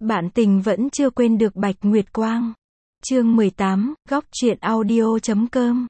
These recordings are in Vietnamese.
Bạn tình vẫn chưa quên được Bạch Nguyệt Quang. Chương 18, góc truyện audio.com.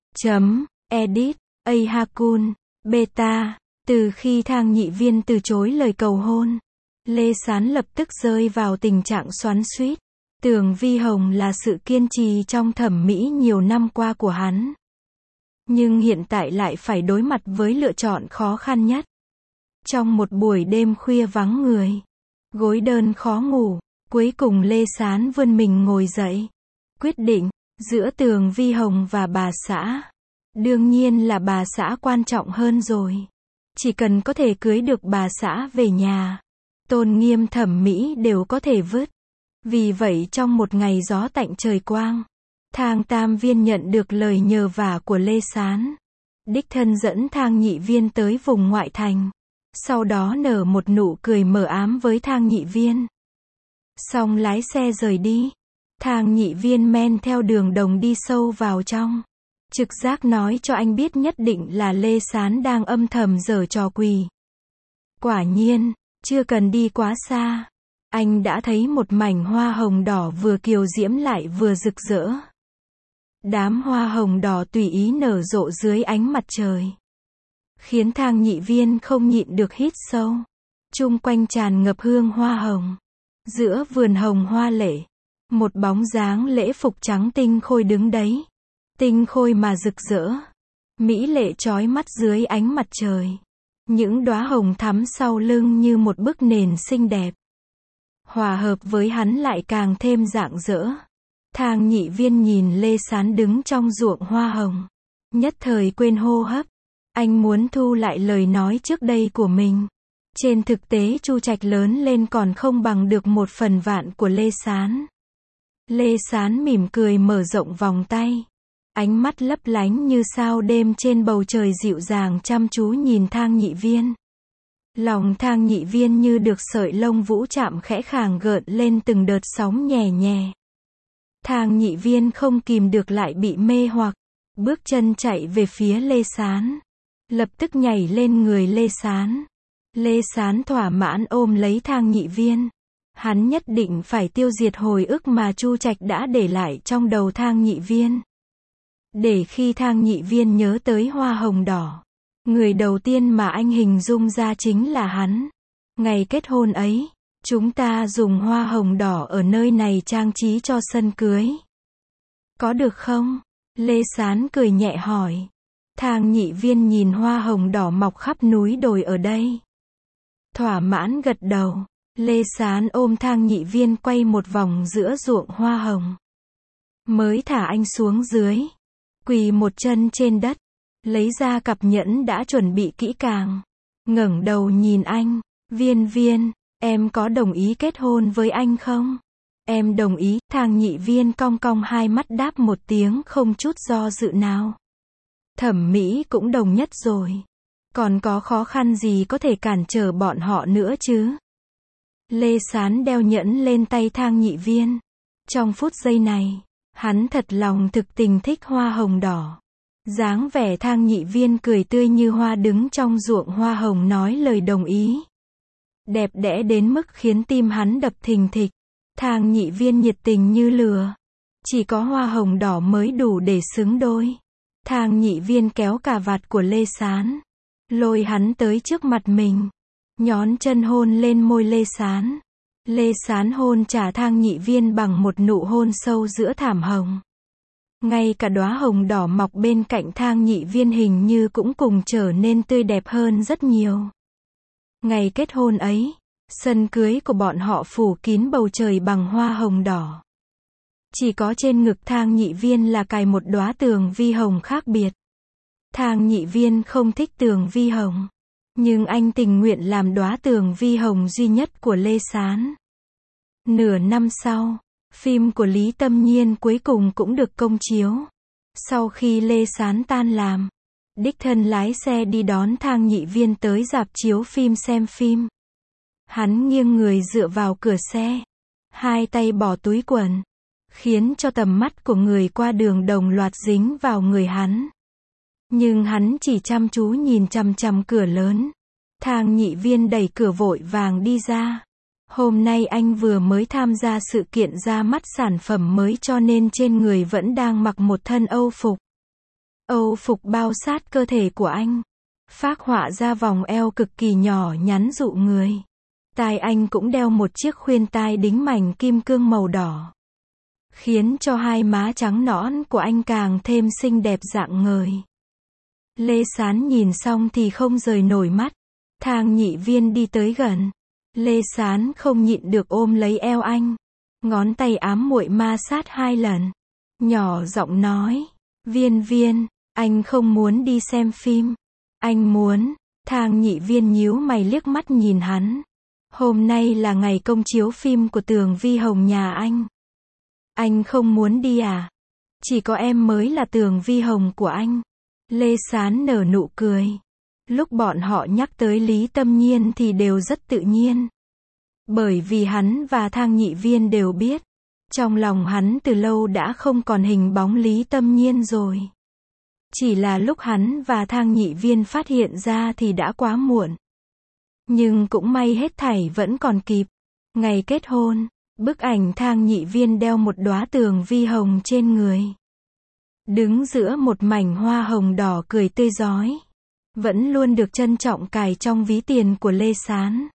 Edit, Ahakun, Beta. Từ khi Thang Nhị Viên từ chối lời cầu hôn, Lê Sán lập tức rơi vào tình trạng xoắn xuýt. Tường Vi Hồng là sự kiên trì trong thẩm mỹ nhiều năm qua của hắn. Nhưng hiện tại lại phải đối mặt với lựa chọn khó khăn nhất. Trong một buổi đêm khuya vắng người, gối đơn khó ngủ, cuối cùng Lê Sán vươn mình ngồi dậy. Quyết định, giữa Tường Vi Hồng và bà xã. Đương nhiên là bà xã quan trọng hơn rồi. Chỉ cần có thể cưới được bà xã về nhà, tôn nghiêm thẩm mỹ đều có thể vứt. Vì vậy trong một ngày gió tạnh trời quang, Thang Tam Viên nhận được lời nhờ vả của Lê Sán. Đích thân dẫn Thang Nhị Viên tới vùng ngoại thành. Sau đó nở một nụ cười mờ ám với Thang Nhị Viên. Xong lái xe rời đi. Thang Nhị Viên men theo đường đồng đi sâu vào trong. Trực giác nói cho anh biết nhất định là Lê Sán đang âm thầm giở trò quỷ. Quả nhiên, chưa cần đi quá xa, anh đã thấy một mảnh hoa hồng đỏ vừa kiều diễm lại vừa rực rỡ. Đám hoa hồng đỏ tùy ý nở rộ dưới ánh mặt trời, khiến Thang Nhị Viên không nhịn được hít sâu. Chung quanh tràn ngập hương hoa hồng. Giữa vườn hồng hoa lệ, một bóng dáng lễ phục trắng tinh khôi đứng đấy. Tinh khôi mà rực rỡ, mỹ lệ chói mắt dưới ánh mặt trời. Những đóa hồng thắm sau lưng như một bức nền xinh đẹp, hòa hợp với hắn lại càng thêm rạng rỡ. Thang Nhị Viên nhìn Lê Sán đứng trong ruộng hoa hồng, nhất thời quên hô hấp. Anh muốn thu lại lời nói trước đây của mình. Trên thực tế Chu Trạch lớn lên còn không bằng được 1/1000 của Lê Sán. Lê Sán mỉm cười mở rộng vòng tay. Ánh mắt lấp lánh như sao đêm trên bầu trời dịu dàng chăm chú nhìn Thang Nhị Viên. Lòng Thang Nhị Viên như được sợi lông vũ chạm khẽ khàng gợn lên từng đợt sóng nhẹ nhẹ. Thang Nhị Viên không kìm được lại bị mê hoặc, bước chân chạy về phía Lê Sán. Lập tức nhảy lên người Lê Sán. Lê Sán thỏa mãn ôm lấy Thang Nhị Viên. Hắn nhất định phải tiêu diệt hồi ức mà Chu Trạch đã để lại trong đầu Thang Nhị Viên. Để khi Thang Nhị Viên nhớ tới hoa hồng đỏ, người đầu tiên mà anh hình dung ra chính là hắn. Ngày kết hôn ấy, chúng ta dùng hoa hồng đỏ ở nơi này trang trí cho sân cưới. Có được không? Lê Sán cười nhẹ hỏi. Thang Nhị Viên nhìn hoa hồng đỏ mọc khắp núi đồi ở đây. Thỏa mãn gật đầu. Lê Sán ôm Thang Nhị Viên quay một vòng giữa ruộng hoa hồng. Mới thả anh xuống dưới. Quỳ một chân trên đất. Lấy ra cặp nhẫn đã chuẩn bị kỹ càng. Ngẩng đầu nhìn anh. Viên Viên, em có đồng ý kết hôn với anh không? Em đồng ý. Thang Nhị Viên cong cong hai mắt đáp một tiếng không chút do dự nào. Thẩm mỹ cũng đồng nhất rồi. Còn có khó khăn gì có thể cản trở bọn họ nữa chứ? Lê Sán đeo nhẫn lên tay Thang Nhị Viên. Trong phút giây này, hắn thật lòng thực tình thích hoa hồng đỏ. Dáng vẻ Thang Nhị Viên cười tươi như hoa đứng trong ruộng hoa hồng nói lời đồng ý. Đẹp đẽ đến mức khiến tim hắn đập thình thịch. Thang Nhị Viên nhiệt tình như lửa. Chỉ có hoa hồng đỏ mới đủ để xứng đôi. Thang Nhị Viên kéo cà vạt của Lê Sán, lôi hắn tới trước mặt mình, nhón chân hôn lên môi Lê Sán. Lê Sán hôn trả Thang Nhị Viên bằng một nụ hôn sâu giữa thảm hồng. Ngay cả đóa hồng đỏ mọc bên cạnh Thang Nhị Viên hình như cũng cùng trở nên tươi đẹp hơn rất nhiều. Ngày kết hôn ấy, sân cưới của bọn họ phủ kín bầu trời bằng hoa hồng đỏ. Chỉ có trên ngực Thang Nhị Viên là cài một đóa tường vi hồng khác biệt. Thang Nhị Viên không thích tường vi hồng, nhưng anh tình nguyện làm đóa tường vi hồng duy nhất của Lê Sán. Nửa năm sau, phim của Lý Tâm Nhiên cuối cùng cũng được công chiếu. Sau khi Lê Sán tan làm, đích thân lái xe đi đón Thang Nhị Viên tới rạp chiếu phim xem phim. Hắn nghiêng người dựa vào cửa xe, hai tay bỏ túi quần, khiến cho tầm mắt của người qua đường đồng loạt dính vào người hắn. Nhưng hắn chỉ chăm chú nhìn chằm chằm cửa lớn. Thang Nhị Viên đẩy cửa vội vàng đi ra. Hôm nay anh vừa mới tham gia sự kiện ra mắt sản phẩm mới cho nên trên người vẫn đang mặc một thân Âu phục. Âu phục bao sát cơ thể của anh. Phác họa ra vòng eo cực kỳ nhỏ nhắn dụ người. Tai anh cũng đeo một chiếc khuyên tai đính mảnh kim cương màu đỏ, khiến cho hai má trắng nõn của anh càng thêm xinh đẹp rạng ngời. Lê Sán nhìn xong thì không rời nổi mắt. Thang Nhị Viên đi tới gần. Lê Sán không nhịn được ôm lấy eo anh. Ngón tay ám muội ma sát 2 lần. Nhỏ giọng nói, Viên Viên, anh không muốn đi xem phim. Anh muốn. Thang Nhị Viên nhíu mày liếc mắt nhìn hắn. Hôm nay là ngày công chiếu phim của Tường Vi Hồng nhà anh. Anh không muốn đi à? Chỉ có em mới là Tường Vi Hồng của anh. Lê Sán nở nụ cười. Lúc bọn họ nhắc tới Lý Tâm Nhiên thì đều rất tự nhiên. Bởi vì hắn và Thang Nhị Viên đều biết. Trong lòng hắn từ lâu đã không còn hình bóng Lý Tâm Nhiên rồi. Chỉ là lúc hắn và Thang Nhị Viên phát hiện ra thì đã quá muộn. Nhưng cũng may hết thảy vẫn còn kịp. Ngày kết hôn, bức ảnh Thang Nhị Viên đeo một đóa Tường Vi Hồng trên người. Đứng giữa một mảnh hoa hồng đỏ cười tươi rói. Vẫn luôn được trân trọng cài trong ví tiền của Lê Sán.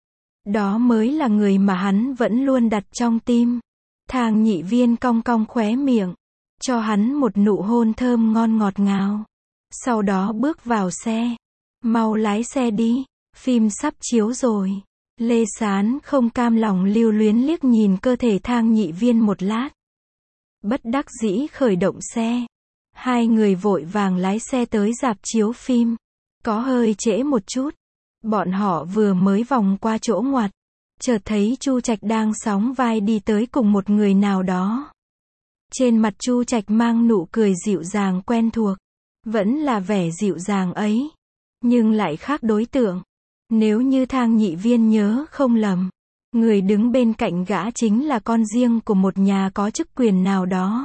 Đó mới là người mà hắn vẫn luôn đặt trong tim. Thang Nhị Viên cong cong khóe miệng, cho hắn một nụ hôn thơm ngon ngọt ngào. Sau đó bước vào xe. Mau lái xe đi, phim sắp chiếu rồi. Lê Sán không cam lòng lưu luyến liếc nhìn cơ thể Thang Nhị Viên một lát. Bất đắc dĩ khởi động xe. Hai người vội vàng lái xe tới rạp chiếu phim. Có hơi trễ một chút. Bọn họ vừa mới vòng qua chỗ ngoặt, chợt thấy Chu Trạch đang sóng vai đi tới cùng một người nào đó. Trên mặt Chu Trạch mang nụ cười dịu dàng quen thuộc. Vẫn là vẻ dịu dàng ấy, nhưng lại khác đối tượng. Nếu như Thang Nhị Viên nhớ không lầm, người đứng bên cạnh gã chính là con riêng của một nhà có chức quyền nào đó.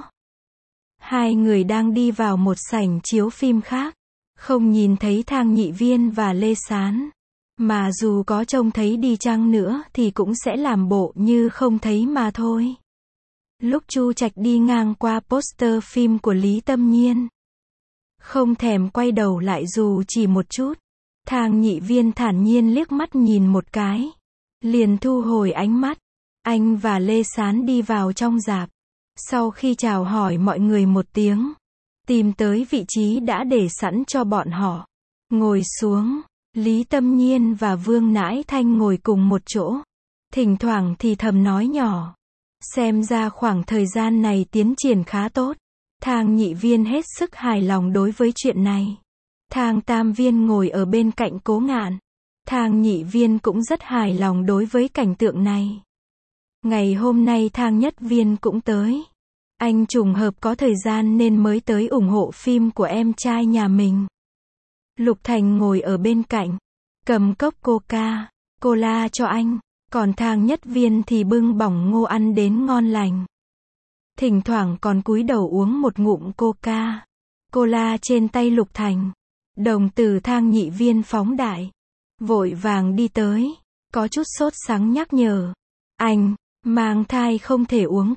Hai người đang đi vào một sảnh chiếu phim khác. Không nhìn thấy Thang Nhị Viên và Lê Sán. Mà dù có trông thấy đi chăng nữa thì cũng sẽ làm bộ như không thấy mà thôi. Lúc Chu Trạch đi ngang qua poster phim của Lý Tâm Nhiên, không thèm quay đầu lại dù chỉ một chút. Thang Nhị Viên thản nhiên liếc mắt nhìn một cái, liền thu hồi ánh mắt. Anh và Lê Sán đi vào trong rạp. Sau khi chào hỏi mọi người một tiếng, tìm tới vị trí đã để sẵn cho bọn họ. Ngồi xuống, Lý Tâm Nhiên và Vương Nãi Thanh ngồi cùng một chỗ. Thỉnh thoảng thì thầm nói nhỏ. Xem ra khoảng thời gian này tiến triển khá tốt. Thang Nhị Viên hết sức hài lòng đối với chuyện này. Thang Tam Viên ngồi ở bên cạnh Cố Ngạn. Thang Nhị Viên cũng rất hài lòng đối với cảnh tượng này. Ngày hôm nay Thang Nhất Viên cũng tới. Anh trùng hợp có thời gian nên mới tới ủng hộ phim của em trai nhà mình. Lục Thành ngồi ở bên cạnh, cầm cốc Coca-Cola cho anh, còn Thang Nhất Viên thì bưng bỏng ngô ăn đến ngon lành. Thỉnh thoảng còn cúi đầu uống một ngụm Coca-Cola trên tay Lục Thành. Đồng tử Thang Nhị Viên phóng đại, vội vàng đi tới, có chút sốt sắng nhắc nhở. Anh, mang thai không thể uống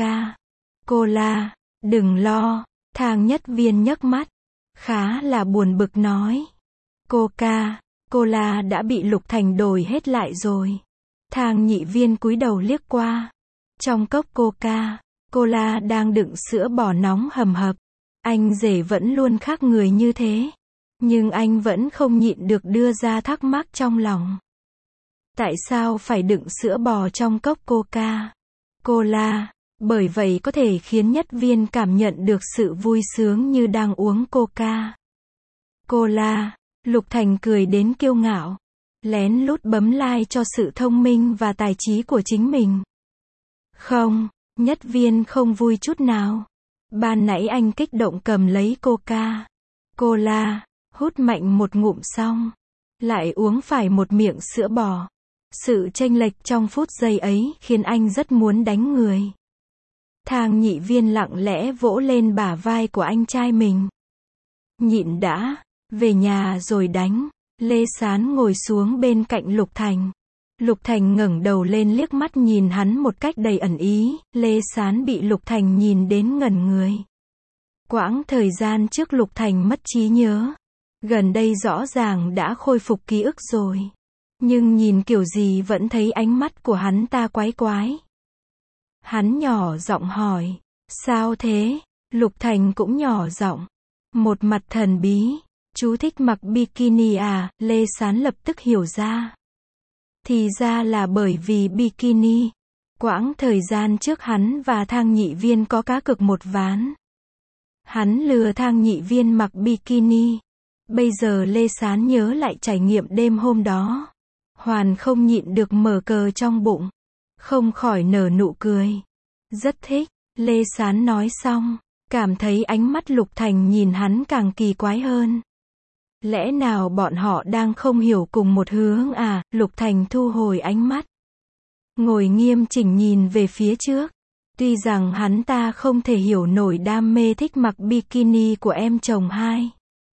Coca-Cola, đừng lo. Thang Nhất Viên nhấc mắt, khá là buồn bực nói. Coca-Cola đã bị Lục Thành đổi hết lại rồi. Thang Nhị Viên cúi đầu liếc qua. Trong cốc Coca-Cola đang đựng sữa bò nóng hầm hập. Anh rể vẫn luôn khác người như thế. Nhưng anh vẫn không nhịn được đưa ra thắc mắc trong lòng. Tại sao phải đựng sữa bò trong cốc Coca-Cola? Bởi vậy có thể khiến Nhất Viên cảm nhận được sự vui sướng như đang uống Coca-Cola. Lục Thành cười đến kiêu ngạo, lén lút bấm like cho sự thông minh và tài trí của chính mình. Không, Nhất Viên không vui chút nào. Ban nãy anh kích động cầm lấy Coca-Cola, hút mạnh một ngụm xong, lại uống phải một miệng sữa bò. Sự chênh lệch trong phút giây ấy khiến anh rất muốn đánh người. Thang Nhị Viên lặng lẽ vỗ lên bả vai của anh trai mình. Nhịn đã, về nhà rồi đánh. Lê Sán ngồi xuống bên cạnh Lục Thành. Lục Thành ngẩng đầu lên liếc mắt nhìn hắn một cách đầy ẩn ý, Lê Sán bị Lục Thành nhìn đến ngẩn người. Quãng thời gian trước Lục Thành mất trí nhớ. Gần đây rõ ràng đã khôi phục ký ức rồi. Nhưng nhìn kiểu gì vẫn thấy ánh mắt của hắn ta quái quái. Hắn nhỏ giọng hỏi, sao thế? Lục Thành cũng nhỏ giọng. Một mặt thần bí, chú thích mặc bikini à? Lê Sán lập tức hiểu ra. Thì ra là bởi vì bikini. Quãng thời gian trước hắn và Thang Nhị Viên có cá cược một ván. Hắn lừa Thang Nhị Viên mặc bikini. Bây giờ Lê Sán nhớ lại trải nghiệm đêm hôm đó. Hoàn không nhịn được mở cờ trong bụng. Không khỏi nở nụ cười. Rất thích. Lê Sán nói xong. Cảm thấy ánh mắt Lục Thành nhìn hắn càng kỳ quái hơn. Lẽ nào bọn họ đang không hiểu cùng một hướng à? Lục Thành thu hồi ánh mắt. Ngồi nghiêm chỉnh nhìn về phía trước. Tuy rằng hắn ta không thể hiểu nổi đam mê thích mặc bikini của em chồng hai.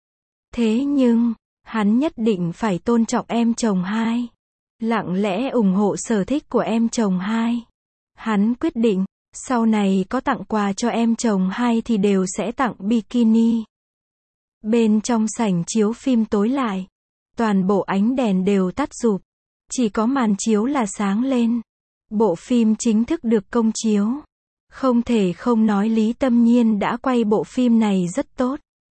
Thế nhưng, hắn nhất định phải tôn trọng em chồng hai. Lặng lẽ ủng hộ sở thích của em chồng hai. Hắn quyết định, sau này có tặng quà cho em chồng hai thì đều sẽ tặng bikini. Bên trong sảnh chiếu phim tối lại. Toàn bộ ánh đèn đều tắt rụp. Chỉ có màn chiếu là sáng lên. Bộ phim chính thức được công chiếu. Không thể không nói Lý Tâm Nhiên đã quay bộ phim này rất tốt.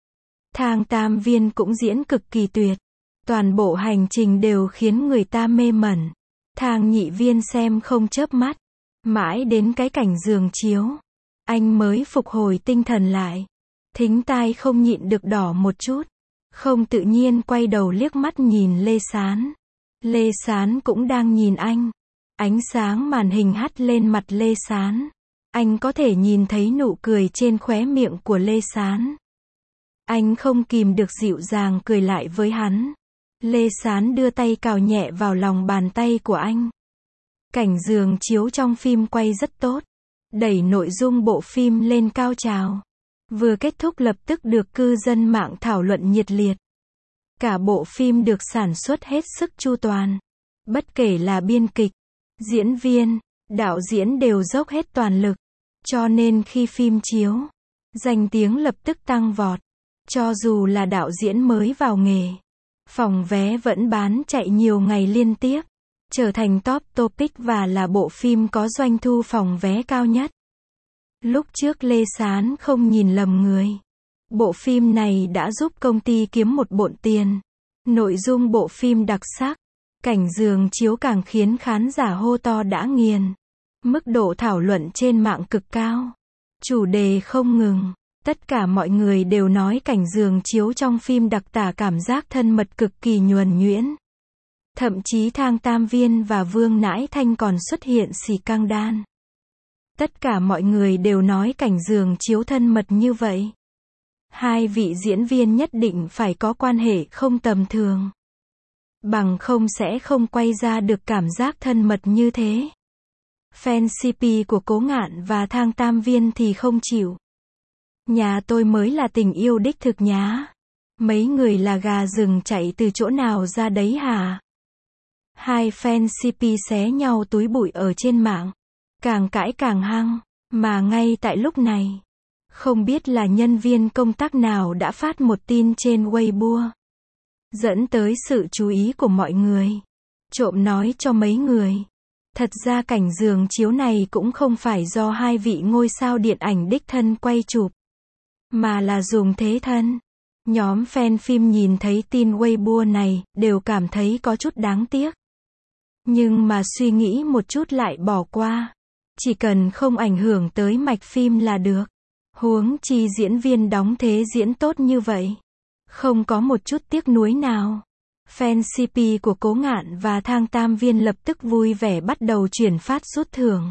Thang Tam Viên cũng diễn cực kỳ tuyệt. Toàn bộ hành trình đều khiến người ta mê mẩn. Thang Nhị Viên xem không chớp mắt. Mãi đến cái cảnh giường chiếu. Anh mới phục hồi tinh thần lại. Thính tai không nhịn được đỏ một chút. Không tự nhiên quay đầu liếc mắt nhìn Lê Sán. Lê Sán cũng đang nhìn anh. Ánh sáng màn hình hắt lên mặt Lê Sán. Anh có thể nhìn thấy nụ cười trên khóe miệng của Lê Sán. Anh không kìm được dịu dàng cười lại với hắn. Lê Sán đưa tay cào nhẹ vào lòng bàn tay của anh. Cảnh giường chiếu trong phim quay rất tốt. Đẩy nội dung bộ phim lên cao trào. Vừa kết thúc lập tức được cư dân mạng thảo luận nhiệt liệt. Cả bộ phim được sản xuất hết sức chu toàn. Bất kể là biên kịch, diễn viên, đạo diễn đều dốc hết toàn lực. Cho nên khi phim chiếu, danh tiếng lập tức tăng vọt. Cho dù là đạo diễn mới vào nghề, phòng vé vẫn bán chạy nhiều ngày liên tiếp. Trở thành top topic và là bộ phim có doanh thu phòng vé cao nhất. Lúc trước Lê Sán không nhìn lầm người. Bộ phim này đã giúp công ty kiếm một bộn tiền. Nội dung bộ phim đặc sắc. Cảnh giường chiếu càng khiến khán giả hô to đã nghiền. Mức độ thảo luận trên mạng cực cao. Chủ đề không ngừng. Tất cả mọi người đều nói cảnh giường chiếu trong phim đặc tả cảm giác thân mật cực kỳ nhuần nhuyễn. Thậm chí Thang Tam Viên và Vương Nãi Thanh còn xuất hiện xì căng đan. Tất cả mọi người đều nói cảnh giường chiếu thân mật như vậy. Hai vị diễn viên nhất định phải có quan hệ không tầm thường. Bằng không sẽ không quay ra được cảm giác thân mật như thế. Fan CP của Cố Ngạn và Thang Tam Viên thì không chịu. Nhà tôi mới là tình yêu đích thực nhá. Mấy người là gà rừng chạy từ chỗ nào ra đấy hả? Hai fan CP xé nhau túi bụi ở trên mạng. Càng cãi càng hăng. Mà ngay tại lúc này, không biết là nhân viên công tác nào đã phát một tin trên Weibo. Dẫn tới sự chú ý của mọi người. Trộm nói cho mấy người. Thật ra cảnh giường chiếu này cũng không phải do hai vị ngôi sao điện ảnh đích thân quay chụp. Mà là dùng thế thân. Nhóm fan phim nhìn thấy tin Weibo này, đều cảm thấy có chút đáng tiếc. Nhưng mà suy nghĩ một chút lại bỏ qua. Chỉ cần không ảnh hưởng tới mạch phim là được. Huống chi diễn viên đóng thế diễn tốt như vậy. Không có một chút tiếc nuối nào. Fan CP của Cố Ngạn và Thang Tam Viên lập tức vui vẻ bắt đầu chuyển phát rút thưởng.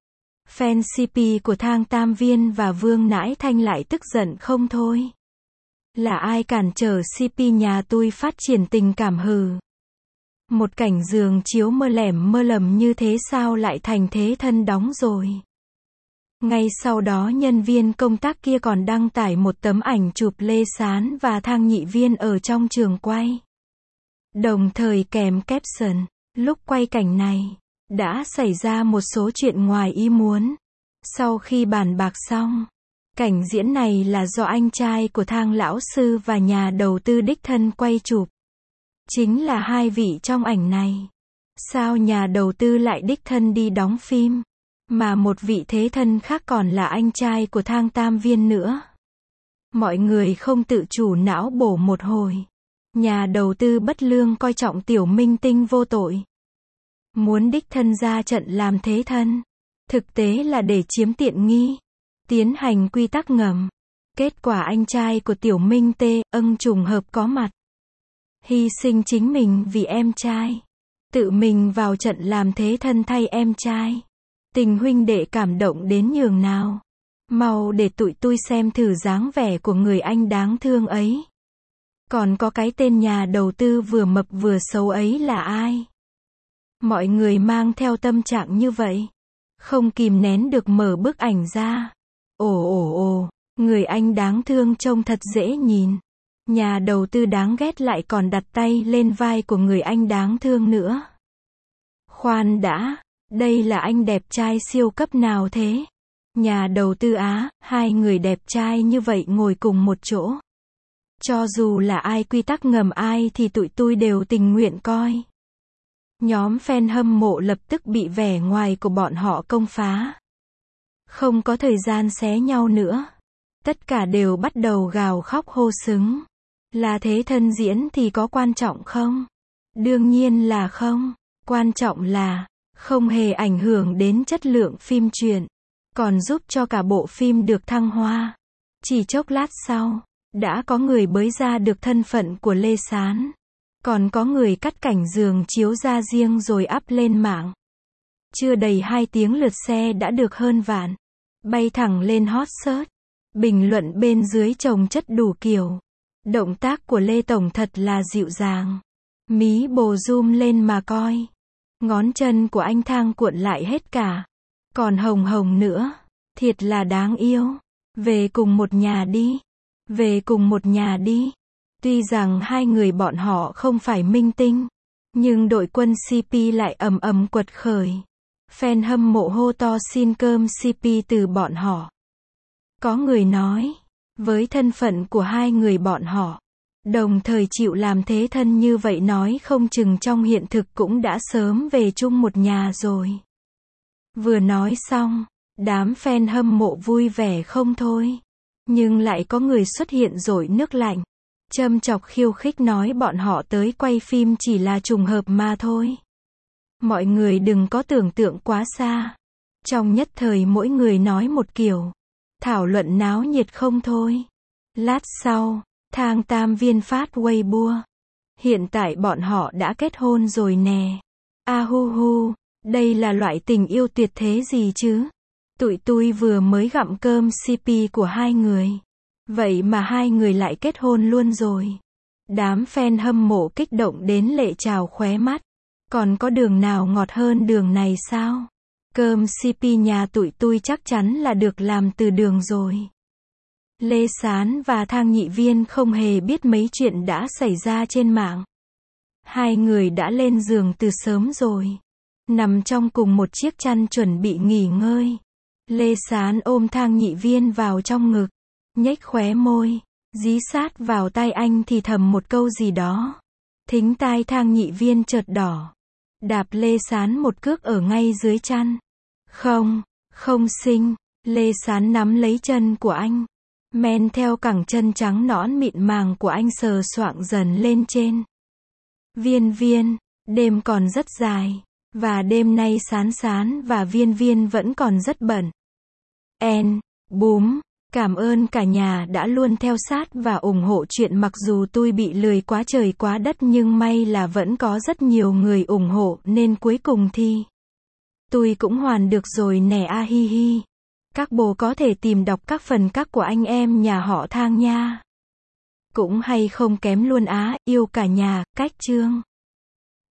Fan CP của Thang Tam Viên và Vương Nãi Thanh lại tức giận không thôi. Là ai cản trở CP nhà tôi phát triển tình cảm hừ. Một cảnh giường chiếu mơ lẻm mơ lầm như thế sao lại thành thế thân đóng rồi. Ngay sau đó nhân viên công tác kia còn đăng tải một tấm ảnh chụp Lê Sán và Thang Nhị Viên ở trong trường quay. Đồng thời kèm caption, Lúc quay cảnh này, đã xảy ra một số chuyện ngoài ý muốn. Sau khi bàn bạc xong, cảnh diễn này là do anh trai của Thang lão sư và nhà đầu tư đích thân quay chụp. Chính là hai vị trong ảnh này. Sao nhà đầu tư lại đích thân đi đóng phim, mà một vị thế thân khác còn là anh trai của Thang Tam Viên nữa? Mọi người không tự chủ não bổ một hồi. Nhà đầu tư bất lương coi trọng tiểu minh tinh vô tội, muốn đích thân ra trận làm thế thân, thực tế là để chiếm tiện nghi, tiến hành quy tắc ngầm. Kết quả anh trai của tiểu minh trùng hợp có mặt, hy sinh chính mình vì em trai, tự mình vào trận làm thế thân thay em trai. Tình huynh đệ cảm động đến nhường nào. Mau để tụi tôi xem thử dáng vẻ của người anh đáng thương ấy. Còn có cái tên nhà đầu tư vừa mập vừa xấu ấy là ai? Mọi người mang theo tâm trạng như vậy, không kìm nén được mở bức ảnh ra. Ồ, người anh đáng thương trông thật dễ nhìn. Nhà đầu tư đáng ghét lại còn đặt tay lên vai của người anh đáng thương nữa. Khoan đã, đây là anh đẹp trai siêu cấp nào thế? Nhà đầu tư á, hai người đẹp trai như vậy ngồi cùng một chỗ. Cho dù là ai quy tắc ngầm ai thì tụi tôi đều tình nguyện coi. Nhóm fan hâm mộ lập tức bị vẻ ngoài của bọn họ công phá. Không có thời gian xé nhau nữa. Tất cả đều bắt đầu gào khóc hô xứng. Là thế thân diễn thì có quan trọng không? Đương nhiên là không. Quan trọng là không hề ảnh hưởng đến chất lượng phim truyện, còn giúp cho cả bộ phim được thăng hoa. Chỉ chốc lát sau, đã có người bới ra được thân phận của Lê Sán. Còn có người cắt cảnh giường chiếu ra riêng rồi up lên mạng. Chưa đầy 2 tiếng lượt xe đã được hơn vạn. Bay thẳng lên hot search. Bình luận bên dưới chồng chất đủ kiểu. Động tác của Lê Tổng thật là dịu dàng. Mí bồ zoom lên mà coi. Ngón chân của anh Thang cuộn lại hết cả. Còn hồng hồng nữa. Thiệt là đáng yêu. Về cùng một nhà đi. Về cùng một nhà đi. Tuy rằng hai người bọn họ không phải minh tinh, nhưng đội quân CP lại ầm ầm quật khởi. Fan hâm mộ hô to xin cơm CP từ bọn họ. Có người nói, với thân phận của hai người bọn họ, đồng thời chịu làm thế thân như vậy nói không chừng trong hiện thực cũng đã sớm về chung một nhà rồi. Vừa nói xong, đám fan hâm mộ vui vẻ không thôi. Nhưng lại có người xuất hiện rội nước lạnh. Châm chọc khiêu khích nói bọn họ tới quay phim chỉ là trùng hợp mà thôi. Mọi người đừng có tưởng tượng quá xa. Trong nhất thời mỗi người nói một kiểu. Thảo luận náo nhiệt không thôi. Lát sau, Thang Tam Viên phát Weibo. Hiện tại bọn họ đã kết hôn rồi nè. A hu hu, đây là loại tình yêu tuyệt thế gì chứ? Tụi tôi vừa mới gặm cơm CP của hai người. Vậy mà hai người lại kết hôn luôn rồi. Đám fan hâm mộ kích động đến lệ trào khóe mắt. Còn có đường nào ngọt hơn đường này sao? Cơm CP nhà tụi tôi chắc chắn là được làm từ đường rồi. Lê Sán và Thang Nhị Viên không hề biết mấy chuyện đã xảy ra trên mạng. Hai người đã lên giường từ sớm rồi. Nằm trong cùng một chiếc chăn chuẩn bị nghỉ ngơi. Lê Sán ôm Thang Nhị Viên vào trong ngực. Nhếch khóe môi, dí sát vào tai anh thì thầm một câu gì đó. Thính tai Thang Nhị Viên chợt đỏ. Đạp Lê Sán một cước ở ngay dưới chăn. Không xinh. Lê Sán nắm lấy chân của anh. Men theo cẳng chân trắng nõn mịn màng của anh sờ soạng dần lên trên. Viên, đêm còn rất dài. Và đêm nay Sán và Viên vẫn còn rất bận. Búm. Cảm ơn cả nhà đã luôn theo sát và ủng hộ chuyện mặc dù tôi bị lười quá trời quá đất nhưng may là vẫn có rất nhiều người ủng hộ nên cuối cùng thì tôi cũng hoàn được rồi nè a hi hi. Các bồ có thể tìm đọc các phần các của anh em nhà họ Thang nha. Cũng hay không kém luôn á, yêu cả nhà, cách chương.